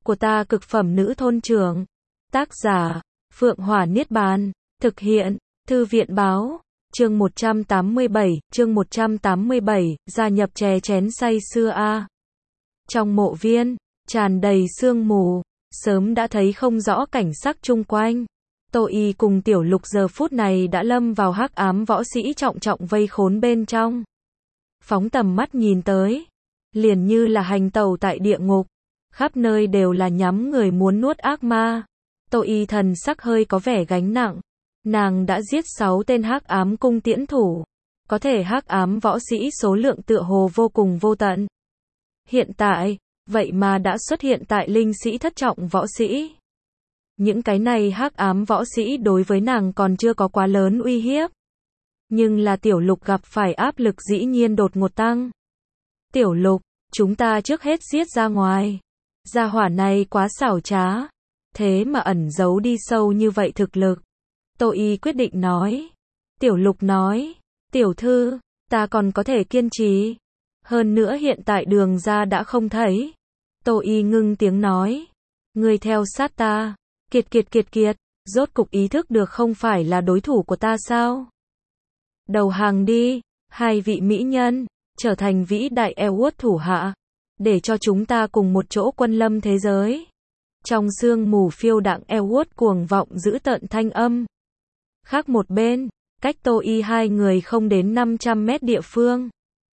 của ta cực phẩm nữ thôn trưởng. Tác giả, Phượng Hỏa Niết Bàn. Thực hiện, Thư viện Báo. Chương 187, gia nhập chè chén say sưa a. Trong mộ viên, tràn đầy sương mù, sớm đã thấy không rõ cảnh sắc chung quanh. Tô Y cùng Tiểu Lục giờ phút này đã lâm vào hắc ám võ sĩ trọng trọng vây khốn bên trong. Phóng tầm mắt nhìn tới, liền như là hành tẩu tại địa ngục, khắp nơi đều là nhắm người muốn nuốt ác ma. Tô Y thần sắc hơi có vẻ gánh nặng, nàng đã giết 6 tên hắc ám cung tiễn thủ, có thể hắc ám võ sĩ số lượng tựa hồ vô cùng vô tận. Hiện tại, vậy mà đã xuất hiện tại linh sĩ thất trọng võ sĩ. Những cái này hắc ám võ sĩ đối với nàng còn chưa có quá lớn uy hiếp. Nhưng là Tiểu Lục gặp phải áp lực dĩ nhiên đột ngột tăng. Tiểu Lục, chúng ta trước hết giết ra ngoài. Gia hỏa này quá xảo trá. Thế mà ẩn giấu đi sâu như vậy thực lực. Tô Y quyết định nói. Tiểu Lục nói, tiểu thư, ta còn có thể kiên trì. Hơn nữa hiện tại đường ra đã không thấy. Tô Y ngưng tiếng nói. Ngươi theo sát ta. Kiệt, rốt cục ý thức được không phải là đối thủ của ta sao? Đầu hàng đi, hai vị mỹ nhân, trở thành vĩ đại Elwood thủ hạ, để cho chúng ta cùng một chỗ quân lâm thế giới. Trong sương mù phiêu đãng Elwood cuồng vọng giữ tợn thanh âm. Khác một bên, cách Tô Y hai người không đến 500 mét địa phương.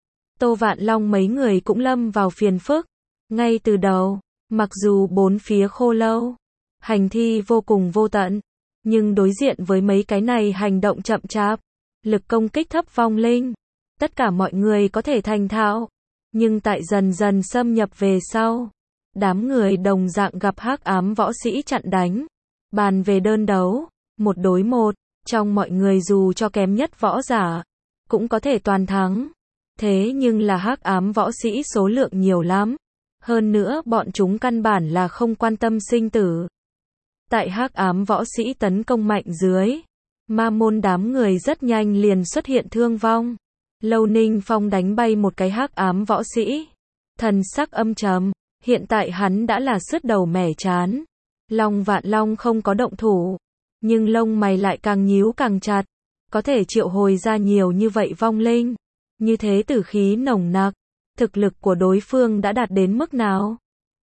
Tô Vạn Long mấy người cũng lâm vào phiền phức. Ngay từ đầu, mặc dù bốn phía khô lâu, hành thi vô cùng vô tận, nhưng đối diện với mấy cái này hành động chậm chạp, lực công kích thấp vong linh, tất cả mọi người có thể thành thạo, nhưng tại dần dần xâm nhập về sau, đám người đồng dạng gặp hắc ám võ sĩ chặn đánh, bàn về đơn đấu, 1 đối 1, trong mọi người dù cho kém nhất võ giả, cũng có thể toàn thắng. Thế nhưng là hắc ám võ sĩ số lượng nhiều lắm, hơn nữa bọn chúng căn bản là không quan tâm sinh tử. Tại hắc ám võ sĩ tấn công mạnh dưới, ma môn đám người rất nhanh liền xuất hiện thương vong. Lâu Ninh Phong đánh bay một cái hắc ám võ sĩ, thần sắc âm trầm, hiện tại hắn đã là sứt đầu mẻ trán. Long Vạn Long không có động thủ, nhưng lông mày lại càng nhíu càng chặt, có thể triệu hồi ra nhiều như vậy vong linh, như thế tử khí nồng nặc, thực lực của đối phương đã đạt đến mức nào?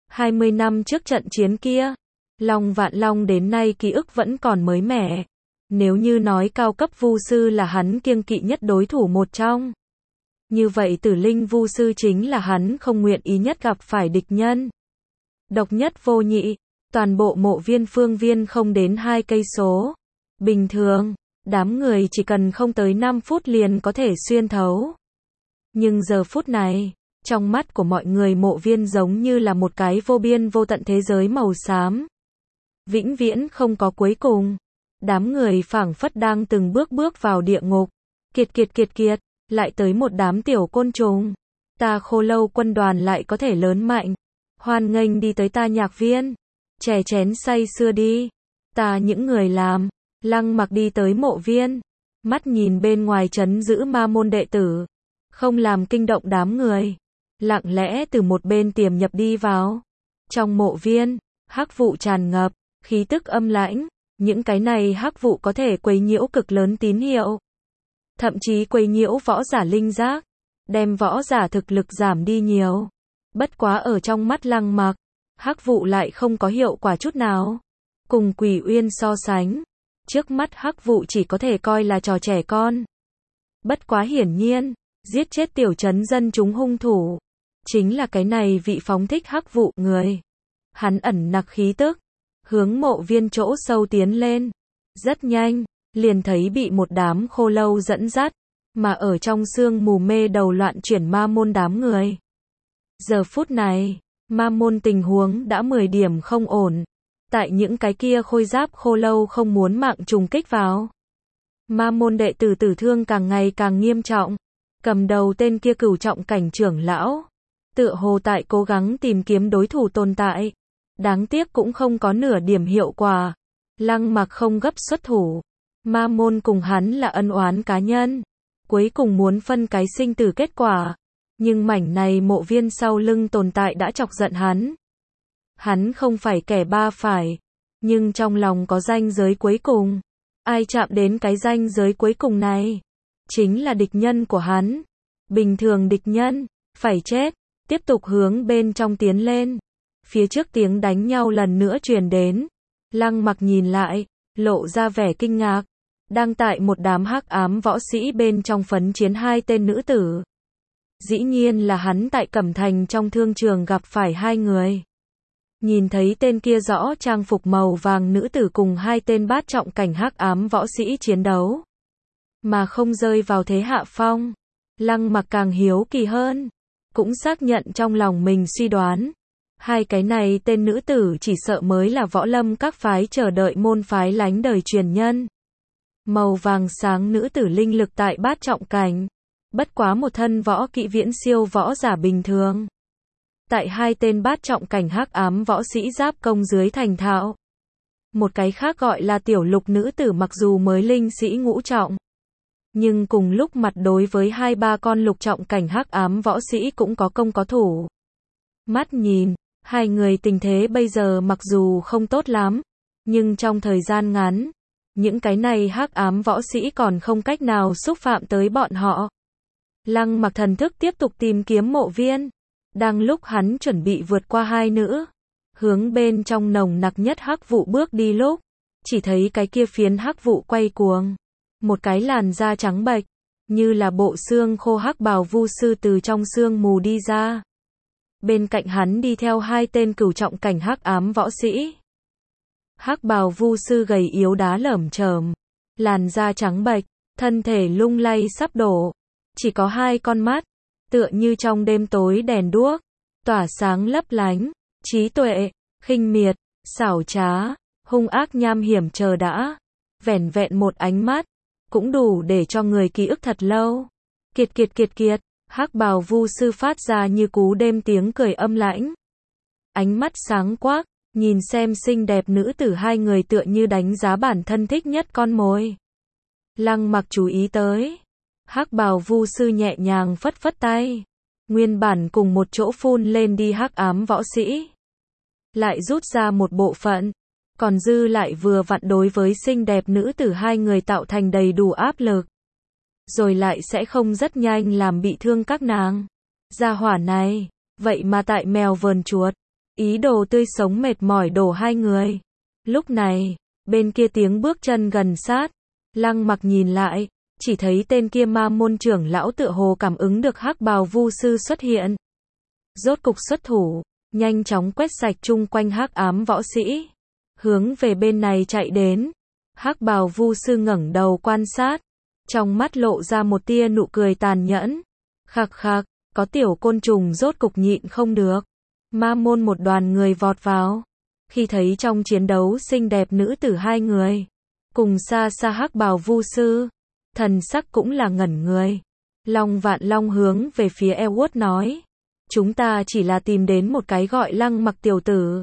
20 năm trước trận chiến kia, Long Vạn Long đến nay ký ức vẫn còn mới mẻ. Nếu như nói cao cấp vu sư là hắn kiêng kỵ nhất đối thủ một trong, như vậy Tử Linh vu sư chính là hắn không nguyện ý nhất gặp phải địch nhân. Độc nhất vô nhị, toàn bộ mộ viên phương viên không đến 2 cây số. Bình thường, đám người chỉ cần không tới 5 phút liền có thể xuyên thấu. Nhưng giờ phút này, trong mắt của mọi người mộ viên giống như là một cái vô biên vô tận thế giới màu xám. Vĩnh viễn không có cuối cùng. Đám người phảng phất đang từng bước bước vào địa ngục. Kiệt, lại tới một đám tiểu côn trùng. Ta Khô Lâu quân đoàn lại có thể lớn mạnh. Hoan nghênh đi tới ta nhạc viên. Chè chén say sưa đi. Ta những người làm. Lăng Mặc đi tới mộ viên. Mắt nhìn bên ngoài trấn giữ ma môn đệ tử. Không làm kinh động đám người. Lặng lẽ từ một bên tiềm nhập đi vào. Trong mộ viên, hắc vụ tràn ngập, khí tức âm lãnh. Những cái này hắc vụ có thể quấy nhiễu cực lớn tín hiệu. Thậm chí quấy nhiễu võ giả linh giác, đem võ giả thực lực giảm đi nhiều. Bất quá ở trong mắt Lăng Mặc, hắc vụ lại không có hiệu quả chút nào. Cùng Quỷ Uyên so sánh, trước mắt hắc vụ chỉ có thể coi là trò trẻ con. Bất quá hiển nhiên, giết chết tiểu trấn dân chúng hung thủ, chính là cái này vị phóng thích hắc vụ người. Hắn ẩn nặc khí tức, hướng mộ viên chỗ sâu tiến lên. Rất nhanh, liền thấy bị một đám khô lâu dẫn dắt, mà ở trong sương mù mê đầu loạn chuyển ma môn đám người. Giờ phút này, ma môn tình huống đã 10 điểm không ổn. Tại những cái kia khôi giáp khô lâu không muốn mạng trùng kích vào. Ma môn đệ tử tử thương càng ngày càng nghiêm trọng. Cầm đầu tên kia cửu trọng cảnh trưởng lão, tựa hồ tại cố gắng tìm kiếm đối thủ tồn tại. Đáng tiếc cũng không có nửa điểm hiệu quả. Lăng Mặc không gấp xuất thủ. Ma môn cùng hắn là ân oán cá nhân. Cuối cùng muốn phân cái sinh tử kết quả. Nhưng mảnh này mộ viên sau lưng tồn tại đã chọc giận hắn. Hắn không phải kẻ ba phải, nhưng trong lòng có ranh giới cuối cùng. Ai chạm đến cái ranh giới cuối cùng này, chính là địch nhân của hắn. Bình thường địch nhân, phải chết, tiếp tục hướng bên trong tiến lên. Phía trước tiếng đánh nhau lần nữa truyền đến. Lăng Mặc nhìn lại, lộ ra vẻ kinh ngạc. Đang tại một đám hắc ám võ sĩ bên trong phấn chiến hai tên nữ tử. Dĩ nhiên là hắn tại Cẩm Thành trong thương trường gặp phải hai người. Nhìn thấy tên kia rõ trang phục màu vàng nữ tử cùng hai tên bát trọng cảnh hắc ám võ sĩ chiến đấu, mà không rơi vào thế hạ phong. Lăng Mặc càng hiếu kỳ hơn, cũng xác nhận trong lòng mình suy đoán. Hai cái này tên nữ tử chỉ sợ mới là võ lâm các phái chờ đợi môn phái lánh đời truyền nhân. Màu vàng sáng nữ tử linh lực tại bát trọng cảnh, bất quá một thân võ kỹ viễn siêu võ giả bình thường. Tại hai tên bát trọng cảnh hắc ám võ sĩ giáp công dưới thành thạo. Một cái khác gọi là tiểu lục nữ tử mặc dù mới linh sĩ ngũ trọng, nhưng cùng lúc mặt đối với hai ba con lục trọng cảnh hắc ám võ sĩ cũng có công có thủ. Mắt nhìn, hai người tình thế bây giờ mặc dù không tốt lắm, nhưng trong thời gian ngắn, những cái này hắc ám võ sĩ còn không cách nào xúc phạm tới bọn họ. Lăng Mặc thần thức tiếp tục tìm kiếm mộ viên. Đang lúc hắn chuẩn bị vượt qua hai nữ, hướng bên trong nồng nặc nhất hắc vụ bước đi lúc, chỉ thấy cái kia phiến hắc vụ quay cuồng. Một cái làn da trắng bệch, như là bộ xương khô hắc bào vu sư từ trong sương mù đi ra. Bên cạnh hắn đi theo hai tên cửu trọng cảnh hắc ám võ sĩ. Hắc bào vu sư gầy yếu đá lởm chởm, làn da trắng bệch, thân thể lung lay sắp đổ, chỉ có hai con mắt, tựa như trong đêm tối đèn đuốc, tỏa sáng lấp lánh, trí tuệ, khinh miệt, xảo trá, hung ác nham hiểm chờ đã. Vẻn vẹn một ánh mắt, cũng đủ để cho người ký ức thật lâu. Kiệt kiệt kiệt kiệt, hắc bào vu sư phát ra như cú đêm tiếng cười âm lãnh. Ánh mắt sáng quắc, nhìn xem xinh đẹp nữ tử hai người tựa như đánh giá bản thân thích nhất con mồi. Lăng Mặc chú ý tới. Hắc bào vu sư nhẹ nhàng phất phất tay. Nguyên bản cùng một chỗ phun lên đi hắc ám võ sĩ, lại rút ra một bộ phận, còn dư lại vừa vặn đối với xinh đẹp nữ tử hai người tạo thành đầy đủ áp lực. Rồi lại sẽ không rất nhanh làm bị thương các nàng. Gia hỏa này, vậy mà tại mèo vờn chuột, ý đồ tươi sống mệt mỏi đổ hai người. Lúc này, bên kia tiếng bước chân gần sát. Lăng Mặc nhìn lại, chỉ thấy tên kia ma môn trưởng lão tựa hồ cảm ứng được hắc bào vu sư xuất hiện. Rốt cục xuất thủ, nhanh chóng quét sạch chung quanh hắc ám võ sĩ, hướng về bên này chạy đến. Hắc bào vu sư ngẩng đầu quan sát, trong mắt lộ ra một tia nụ cười tàn nhẫn. Khạc khạc, có tiểu côn trùng rốt cục nhịn không được. Ma môn một đoàn người vọt vào. Khi thấy trong chiến đấu xinh đẹp nữ tử hai người, cùng xa xa hắc bào vu sư, thần sắc cũng là ngẩn người. Long Vạn Long hướng về phía Edward nói, chúng ta chỉ là tìm đến một cái gọi Lăng Mặc tiểu tử,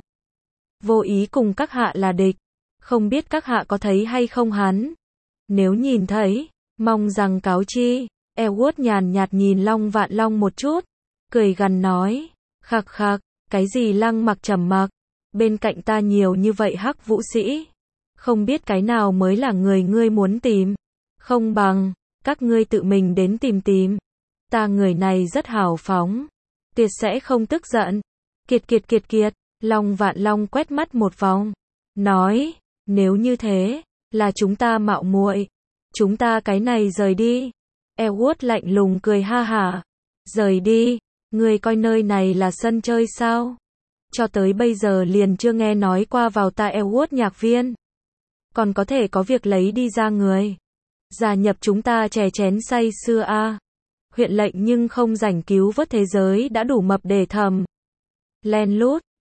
vô ý cùng các hạ là địch, không biết các hạ có thấy hay không hắn. Nếu nhìn thấy, mong rằng cáo chi. Edward nhàn nhạt nhìn Long Vạn Long một chút, cười gằn nói, khạc khạc, cái gì Lăng Mặc trầm mặc, bên cạnh ta nhiều như vậy hắc vũ sĩ, không biết cái nào mới là người ngươi muốn tìm. Không bằng, các ngươi tự mình đến tìm tìm. Ta người này rất hào phóng, tuyệt sẽ không tức giận. Kiệt kiệt kiệt kiệt, Long Vạn Long quét mắt một vòng, nói, nếu như thế, là chúng ta mạo muội, chúng ta cái này rời đi. Edward lạnh lùng cười ha hả, rời đi, ngươi coi nơi này là sân chơi sao? Cho tới bây giờ liền chưa nghe nói qua vào tai Edward nhạc viên, còn có thể có việc lấy đi ra người. Gia nhập chúng ta chè chén say sưa a. Huyện lệnh nhưng không rảnh cứu vớt thế giới đã đủ mập để thầm. Len lút,